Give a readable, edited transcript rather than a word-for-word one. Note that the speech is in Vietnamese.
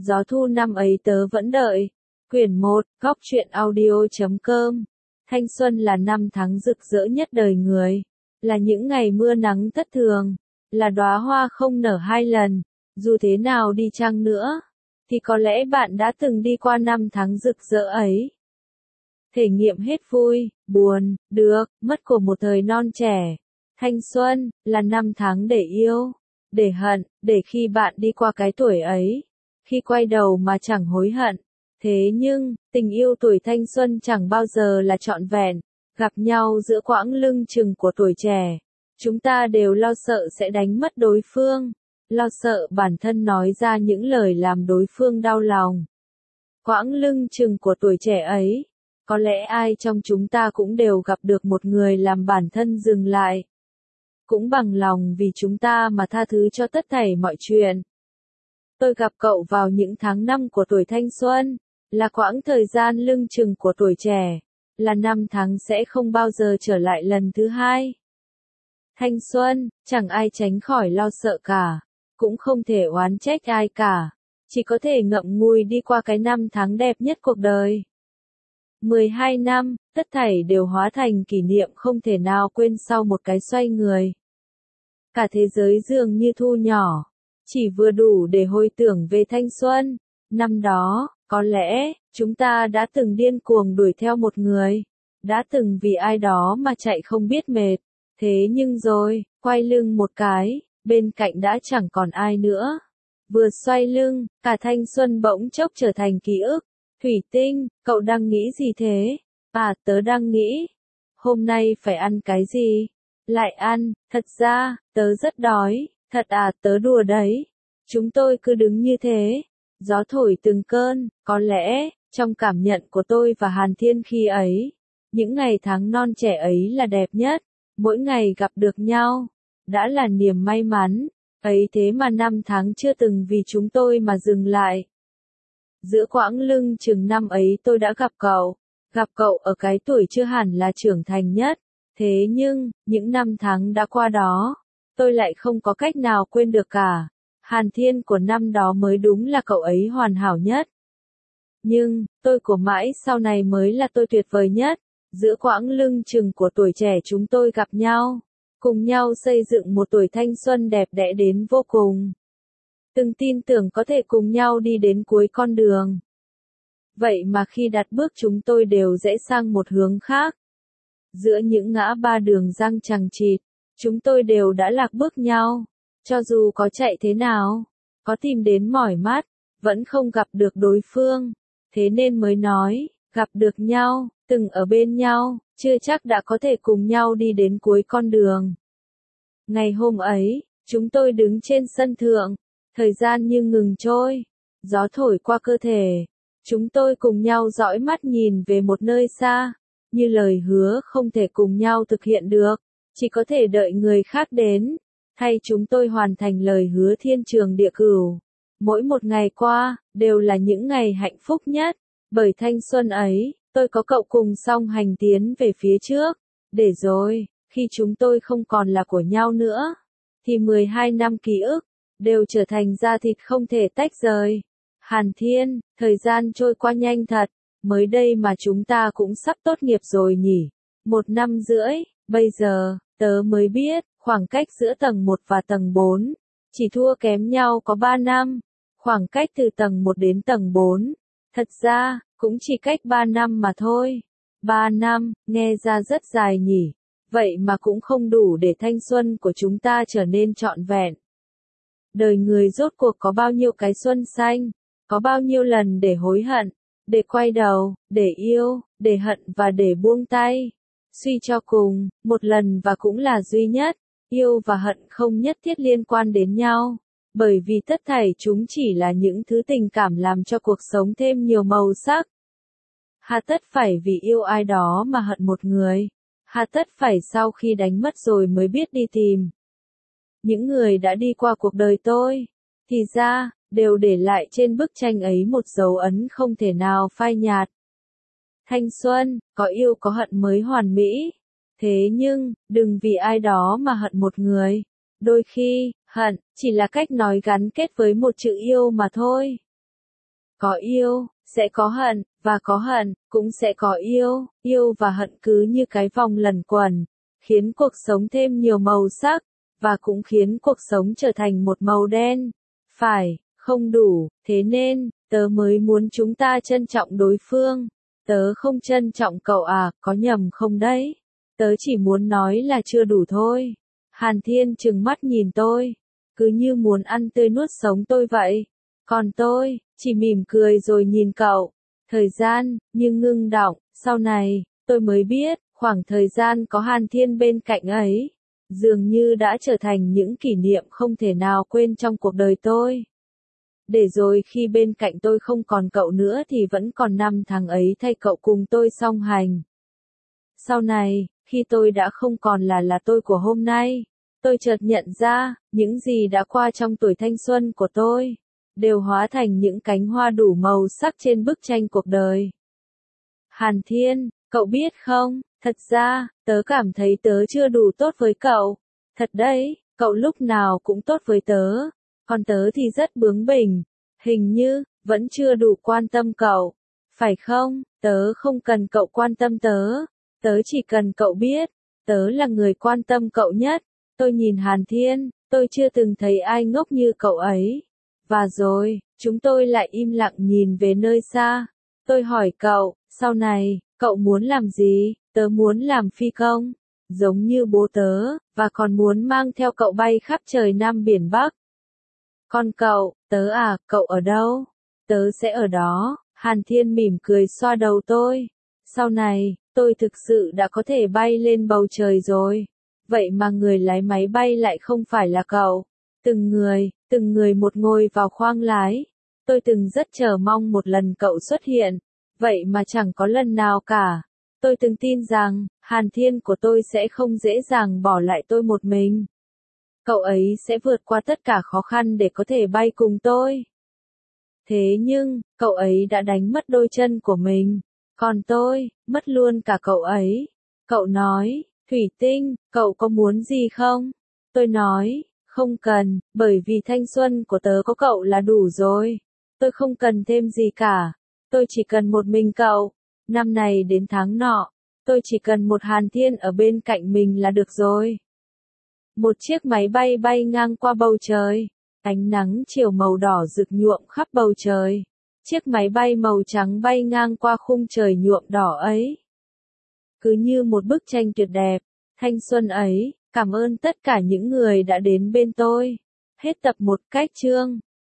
Gió thu năm ấy tớ vẫn đợi. Quyển 1, góc truyện audio.com. Thanh xuân là năm tháng rực rỡ nhất đời người, là những ngày mưa nắng thất thường, là đóa hoa không nở hai lần. Dù thế nào đi chăng nữa, thì có lẽ bạn đã từng đi qua năm tháng rực rỡ ấy. Thể nghiệm hết vui, buồn, được, mất của một thời non trẻ. Thanh xuân là năm tháng để yêu, để hận, để khi bạn đi qua cái tuổi ấy, khi quay đầu mà chẳng hối hận. Thế nhưng, tình yêu tuổi thanh xuân chẳng bao giờ là trọn vẹn. Gặp nhau giữa quãng lưng chừng của tuổi trẻ, chúng ta đều lo sợ sẽ đánh mất đối phương, lo sợ bản thân nói ra những lời làm đối phương đau lòng. Quãng lưng chừng của tuổi trẻ ấy, có lẽ ai trong chúng ta cũng đều gặp được một người làm bản thân dừng lại, cũng bằng lòng vì chúng ta mà tha thứ cho tất thảy mọi chuyện. Tôi gặp cậu vào những tháng năm của tuổi thanh xuân, là quãng thời gian lưng chừng của tuổi trẻ, là năm tháng sẽ không bao giờ trở lại lần thứ hai. Thanh xuân, chẳng ai tránh khỏi lo sợ cả, cũng không thể oán trách ai cả, chỉ có thể ngậm ngùi đi qua cái năm tháng đẹp nhất cuộc đời. 12 năm, tất thảy đều hóa thành kỷ niệm không thể nào quên sau một cái xoay người. Cả thế giới dường như thu nhỏ, chỉ vừa đủ để hồi tưởng về thanh xuân. Năm đó, có lẽ, chúng ta đã từng điên cuồng đuổi theo một người, đã từng vì ai đó mà chạy không biết mệt. Thế nhưng rồi, quay lưng một cái, bên cạnh đã chẳng còn ai nữa. Vừa xoay lưng, cả thanh xuân bỗng chốc trở thành ký ức. Thủy Tinh, cậu đang nghĩ gì thế? À, tớ đang nghĩ, hôm nay phải ăn cái gì? Lại ăn, thật ra, tớ rất đói, thật à, tớ đùa đấy. Chúng tôi cứ đứng như thế, gió thổi từng cơn, có lẽ, trong cảm nhận của tôi và Hàn Thiên khi ấy, những ngày tháng non trẻ ấy là đẹp nhất, mỗi ngày gặp được nhau, đã là niềm may mắn, ấy thế mà năm tháng chưa từng vì chúng tôi mà dừng lại. Giữa quãng lưng chừng năm ấy tôi đã gặp cậu ở cái tuổi chưa hẳn là trưởng thành nhất, thế nhưng, những năm tháng đã qua đó, tôi lại không có cách nào quên được cả. Hàn Thiên của năm đó mới đúng là cậu ấy hoàn hảo nhất. Nhưng, tôi của mãi sau này mới là tôi tuyệt vời nhất. Giữa quãng lưng chừng của tuổi trẻ chúng tôi gặp nhau, cùng nhau xây dựng một tuổi thanh xuân đẹp đẽ đến vô cùng. Từng tin tưởng có thể cùng nhau đi đến cuối con đường. Vậy mà khi đặt bước chúng tôi đều rẽ sang một hướng khác. Giữa những ngã ba đường răng chằng chịt, chúng tôi đều đã lạc bước nhau. Cho dù có chạy thế nào, có tìm đến mỏi mắt, vẫn không gặp được đối phương. Thế nên mới nói, gặp được nhau, từng ở bên nhau, chưa chắc đã có thể cùng nhau đi đến cuối con đường. Ngày hôm ấy, chúng tôi đứng trên sân thượng, thời gian như ngừng trôi, gió thổi qua cơ thể. Chúng tôi cùng nhau dõi mắt nhìn về một nơi xa, như lời hứa không thể cùng nhau thực hiện được, chỉ có thể đợi người khác đến. Hay chúng tôi hoàn thành lời hứa thiên trường địa cửu. Mỗi một ngày qua, đều là những ngày hạnh phúc nhất, bởi thanh xuân ấy, tôi có cậu cùng song hành tiến về phía trước. Để rồi, khi chúng tôi không còn là của nhau nữa, thì 12 năm ký ức, đều trở thành da thịt không thể tách rời. Hàn Thiên, thời gian trôi qua nhanh thật, mới đây mà chúng ta cũng sắp tốt nghiệp rồi nhỉ. 1 năm rưỡi, bây giờ, tớ mới biết, khoảng cách giữa tầng 1 và tầng 4, chỉ thua kém nhau có 3 năm. Khoảng cách từ tầng 1 đến tầng 4, thật ra, cũng chỉ cách 3 năm mà thôi. 3 năm, nghe ra rất dài nhỉ, vậy mà cũng không đủ để thanh xuân của chúng ta trở nên trọn vẹn. Đời người rốt cuộc có bao nhiêu cái xuân xanh, có bao nhiêu lần để hối hận, để quay đầu, để yêu, để hận và để buông tay. Suy cho cùng, một lần và cũng là duy nhất, yêu và hận không nhất thiết liên quan đến nhau, bởi vì tất thảy chúng chỉ là những thứ tình cảm làm cho cuộc sống thêm nhiều màu sắc. Hà tất phải vì yêu ai đó mà hận một người, hà tất phải sau khi đánh mất rồi mới biết đi tìm. Những người đã đi qua cuộc đời tôi, thì ra, đều để lại trên bức tranh ấy một dấu ấn không thể nào phai nhạt. Thanh xuân, có yêu có hận mới hoàn mỹ. Thế nhưng, đừng vì ai đó mà hận một người. Đôi khi, hận, chỉ là cách nói gắn kết với một chữ yêu mà thôi. Có yêu, sẽ có hận, và có hận, cũng sẽ có yêu. Yêu và hận cứ như cái vòng luẩn quẩn, khiến cuộc sống thêm nhiều màu sắc, và cũng khiến cuộc sống trở thành một màu đen. Phải, không đủ, thế nên, tớ mới muốn chúng ta trân trọng đối phương. Tớ không trân trọng cậu à, có nhầm không đấy? Tớ chỉ muốn nói là chưa đủ thôi. Hàn Thiên trừng mắt nhìn tôi, cứ như muốn ăn tươi nuốt sống tôi vậy. Còn tôi, chỉ mỉm cười rồi nhìn cậu. Thời gian, như ngưng đọng, sau này, tôi mới biết, khoảng thời gian có Hàn Thiên bên cạnh ấy, dường như đã trở thành những kỷ niệm không thể nào quên trong cuộc đời tôi. Để rồi khi bên cạnh tôi không còn cậu nữa thì vẫn còn 5 tháng ấy thay cậu cùng tôi song hành. Sau này, khi tôi đã không còn là tôi của hôm nay, tôi chợt nhận ra, những gì đã qua trong tuổi thanh xuân của tôi, đều hóa thành những cánh hoa đủ màu sắc trên bức tranh cuộc đời. Hàn Thiên, cậu biết không, thật ra, tớ cảm thấy tớ chưa đủ tốt với cậu. Thật đấy, cậu lúc nào cũng tốt với tớ, còn tớ thì rất bướng bỉnh, hình như, vẫn chưa đủ quan tâm cậu. Phải không, tớ không cần cậu quan tâm tớ, tớ chỉ cần cậu biết, tớ là người quan tâm cậu nhất. Tôi nhìn Hàn Thiên, tôi chưa từng thấy ai ngốc như cậu ấy. Và rồi, chúng tôi lại im lặng nhìn về nơi xa. Tôi hỏi cậu, sau này, cậu muốn làm gì? Tớ muốn làm phi công, giống như bố tớ, và còn muốn mang theo cậu bay khắp trời Nam biển Bắc. Còn cậu, tớ à, cậu ở đâu? Tớ sẽ ở đó. Hàn Thiên mỉm cười xoa đầu tôi. Sau này, tôi thực sự đã có thể bay lên bầu trời rồi. Vậy mà người lái máy bay lại không phải là cậu. Từng người một ngồi vào khoang lái. Tôi từng rất chờ mong một lần cậu xuất hiện. Vậy mà chẳng có lần nào cả. Tôi từng tin rằng, Hàn Thiên của tôi sẽ không dễ dàng bỏ lại tôi một mình. Cậu ấy sẽ vượt qua tất cả khó khăn để có thể bay cùng tôi. Thế nhưng, cậu ấy đã đánh mất đôi chân của mình. Còn tôi, mất luôn cả cậu ấy. Cậu nói, Thủy Tinh, cậu có muốn gì không? Tôi nói, không cần, bởi vì thanh xuân của tớ có cậu là đủ rồi. Tôi không cần thêm gì cả. Tôi chỉ cần một mình cậu. Năm này đến tháng nọ, tôi chỉ cần một Hàn Thiên ở bên cạnh mình là được rồi. Một chiếc máy bay bay ngang qua bầu trời. Ánh nắng chiều màu đỏ rực nhuộm khắp bầu trời. Chiếc máy bay màu trắng bay ngang qua khung trời nhuộm đỏ ấy. Cứ như một bức tranh tuyệt đẹp. Thanh xuân ấy, cảm ơn tất cả những người đã đến bên tôi. Hết tập 1 cách chương.